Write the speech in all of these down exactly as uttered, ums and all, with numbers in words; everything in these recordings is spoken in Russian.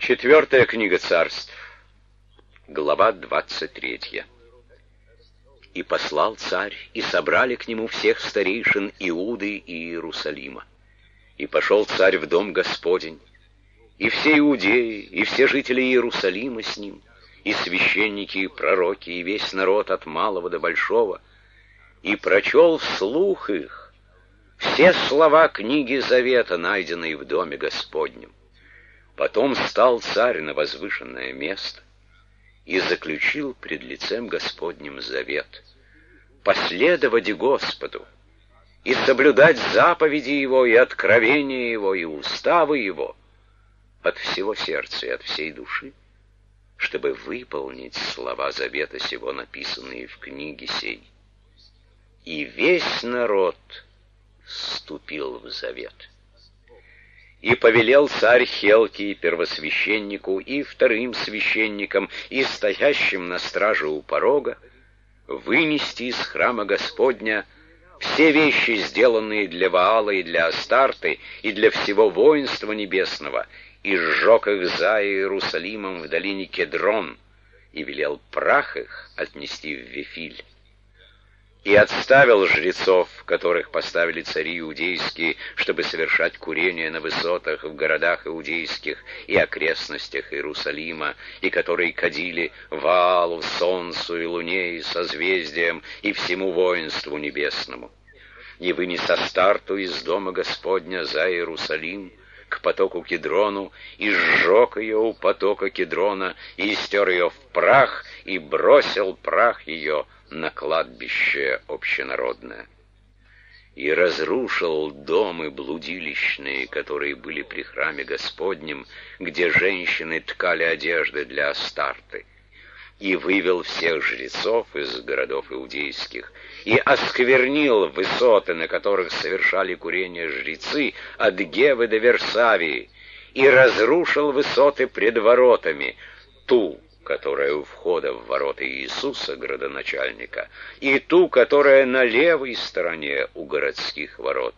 Четвертая книга Царств, глава двадцать третья. «И послал царь, и собрали к нему всех старейшин Иуды и Иерусалима. И пошел царь в дом Господень, и все иудеи, и все жители Иерусалима с ним, и священники, и пророки, и весь народ от малого до большого, и прочел вслух их все слова книги Завета, найденные в доме Господнем. Потом стал царь на возвышенное место и заключил пред лицем Господним завет: последовать Господу и соблюдать заповеди Его, и откровения Его, и уставы Его от всего сердца и от всей души, чтобы выполнить слова завета сего, написанные в книге сей. И весь народ вступил в завет. И повелел царь Хелкии, первосвященнику, и вторым священникам, и стоящим на страже у порога, вынести из храма Господня все вещи, сделанные для Ваала и для Астарты, и для всего воинства небесного, и сжег их за Иерусалимом в долине Кедрон, и велел прах их отнести в Вифиль. И отставил жрецов, которых поставили цари иудейские, чтобы совершать курение на высотах в городах иудейских и окрестностях Иерусалима, и которые кадили Ваалу, солнцу и луне, и созвездиям, и всему воинству небесному. И вынес Астарту из дома Господня за Иерусалим к потоку Кедрону, и сжег ее у потока Кедрона, и стер ее в прах, и бросил прах ее на кладбище общенародное. И разрушил дома блудилищные, которые были при храме Господнем, где женщины ткали одежды для Астарты, и вывел всех жрецов из городов иудейских, и осквернил высоты, на которых совершали курение жрецы, от Гевы до Версавии, и разрушил высоты пред воротами, ту, которая у входа в ворота Иисуса, градоначальника, и ту, которая на левой стороне у городских ворот.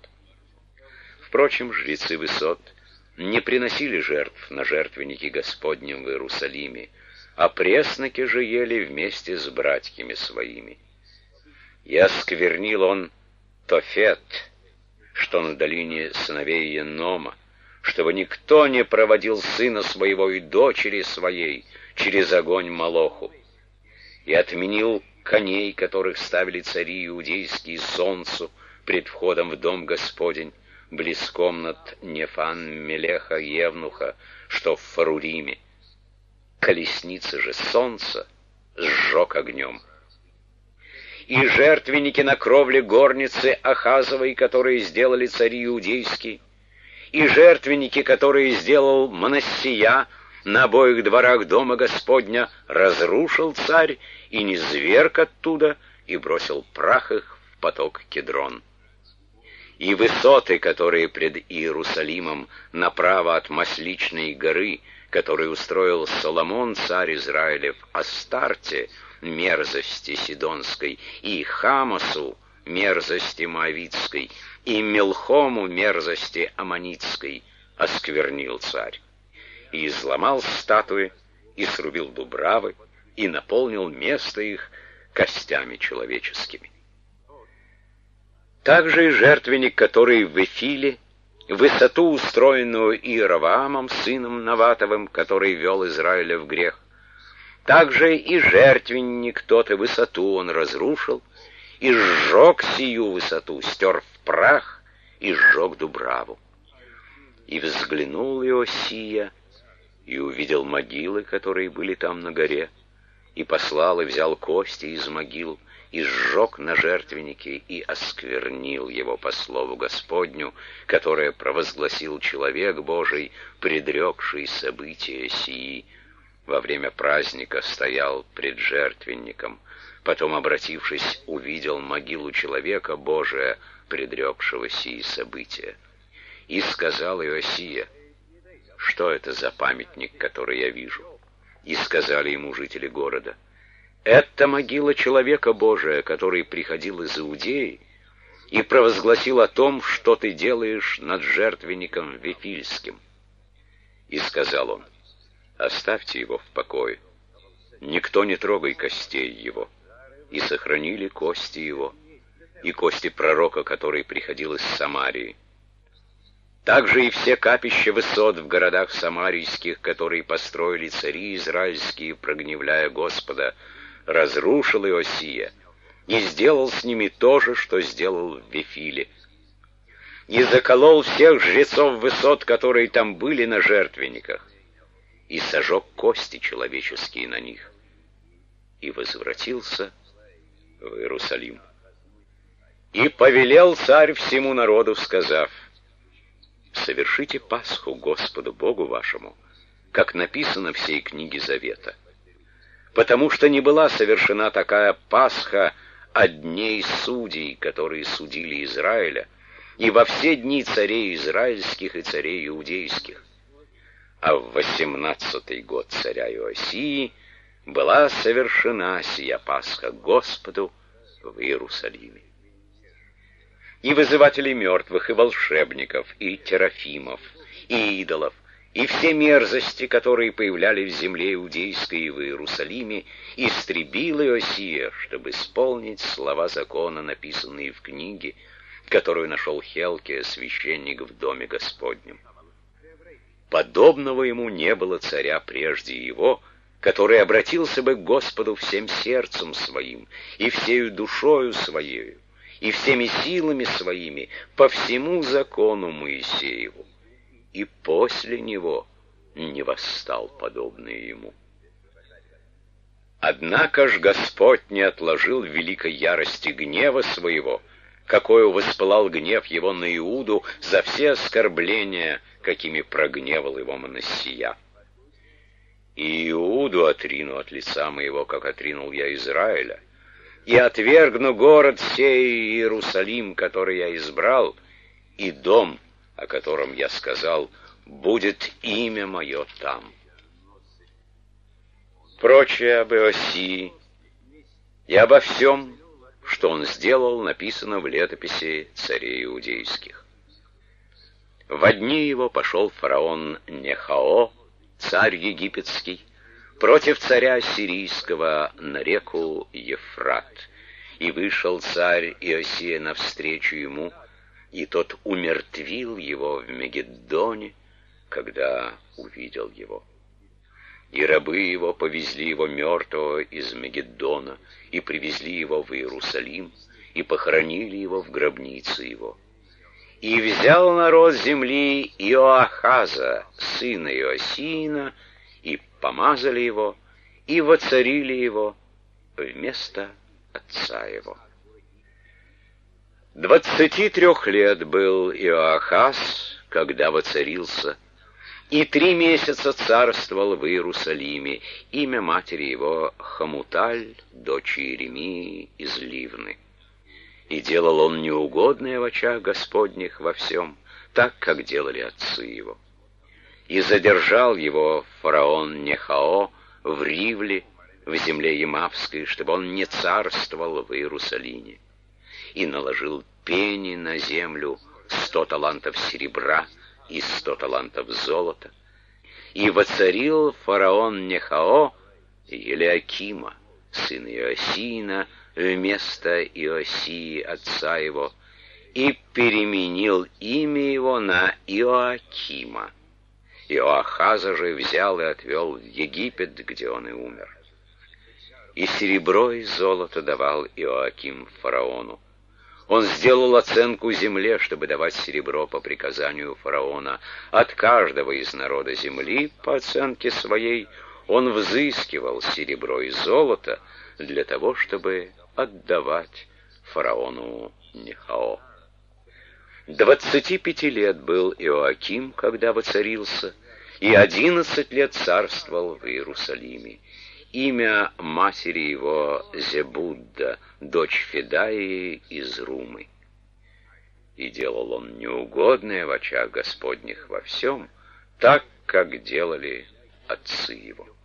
Впрочем, жрецы высот не приносили жертв на жертвенники Господнем в Иерусалиме, а пресноки же ели вместе с братьями своими. И осквернил он Тофет, что на долине сыновей Енома, чтобы никто не проводил сына своего и дочери своей через огонь Молоху, и отменил коней, которых ставили цари иудейские солнцу пред входом в дом Господень, близ комнат Нефан-Мелеха Евнуха, что в Фаруриме. Колесницы же солнца сжег огнем. И жертвенники на кровле горницы Ахазовой, которые сделали цари иудейские, и жертвенники, которые сделал Манассия на обоих дворах дома Господня, разрушил царь и низверг оттуда, и бросил прах их в поток Кедрон. И высоты, которые пред Иерусалимом направо от Масличной горы, который устроил Соломон, царь Израилев, Астарте, мерзости Сидонской, и Хамасу, мерзости Моавитской, и Мелхому, мерзости Аммонитской, осквернил царь. И изломал статуи, и срубил дубравы, и наполнил место их костями человеческими. Также и жертвенник, который в Вифиле, высоту, устроенную Иеровоамом, сыном Наватовым, который вел Израиля в грех, также и жертвенник тот, и высоту он разрушил, и сжег сию высоту, стер в прах, и сжег дубраву. И взглянул Иосия, и увидел могилы, которые были там на горе, и послал и взял кости из могил, и сжег на жертвеннике, и осквернил его по слову Господню, которое провозгласил человек Божий, предрекший события сии. Во время праздника стоял пред жертвенником, потом, обратившись, увидел могилу человека Божия, предрекшего сии события. И сказал Иосия: что это за памятник, который я вижу? И сказали ему жители города: это могила человека Божия, который приходил из Иудеи и провозгласил о том, что ты делаешь над жертвенником Вифильским. И сказал он: оставьте его в покое. Никто не трогай костей его. И сохранили кости его, и кости пророка, который приходил из Самарии. Также и все капища высот в городах самарийских, которые построили цари израильские, прогневляя Господа, разрушил Иосия, и сделал с ними то же, что сделал в Вифиле. И заколол всех жрецов высот, которые там были на жертвенниках, и сожег кости человеческие на них, и возвратился в Иерусалим. И повелел царь всему народу, сказав: «Совершите Пасху Господу Богу вашему, как написано в сей книге Завета, потому что не была совершена такая Пасха от дней судей, которые судили Израиля, и во все дни царей израильских и царей иудейских. А в восемнадцатый год царя Иосии была совершена сия Пасха Господу в Иерусалиме. И вызывателей мертвых, и волшебников, и терафимов, и идолов, и все мерзости, которые появлялись в земле иудейской и в Иерусалиме, истребил Иосия, чтобы исполнить слова закона, написанные в книге, которую нашел Хелкия, священник в доме Господнем. Подобного ему не было царя прежде его, который обратился бы к Господу всем сердцем своим, и всею душою своею, и всеми силами своими, по всему закону Моисееву, и после него не восстал подобный ему. Однако ж Господь не отложил в великой ярости гнева своего, какой воспылал гнев его на Иуду за все оскорбления, какими прогневал его Манассия. И Иуду отрину от лица моего, как отринул я Израиля, и отвергну город сей Иерусалим, который я избрал, и дом, о котором я сказал, будет имя мое там. Прочее об Иосии и обо всем, что он сделал, написано в летописи царей иудейских. Во дни его пошел фараон Нехао, царь египетский, против царя сирийского на реку Ефрат. И вышел царь Иосия навстречу ему, и тот умертвил его в Мегиддоне, когда увидел его. И рабы его повезли его мертвого из Мегиддона, и привезли его в Иерусалим, и похоронили его в гробнице его. И взял народ земли Иоахаза, сына Иосиина, и помазали его, и воцарили его вместо отца его. Двадцати трех лет был Иоахаз, когда воцарился, и три месяца царствовал в Иерусалиме. Имя матери его Хамуталь, дочь Иеремии из Ливны. И делал он неугодное в очах Господних во всем, так, как делали отцы его. И задержал его фараон Нехао в Ривле, в земле Ямавской, чтобы он не царствовал в Иерусалиме. И наложил пени на землю сто талантов серебра и сто талантов золота. И воцарил фараон Нехао Елиакима, сына Иосиина, вместо Иосии, отца его, и переменил имя его на Иоакима. Иоахаза же взял и отвел в Египет, где он и умер. И серебро и золото давал Иоаким фараону. Он сделал оценку земле, чтобы давать серебро по приказанию фараона. От каждого из народа земли, по оценке своей, он взыскивал серебро и золото для того, чтобы отдавать фараону Нехао. Двадцати пяти лет был Иоаким, когда воцарился, и одиннадцать лет царствовал в Иерусалиме. Имя матери его Зебудда, дочь Федаии из Румы. И делал он неугодное в очах Господних во всем, так, как делали отцы его.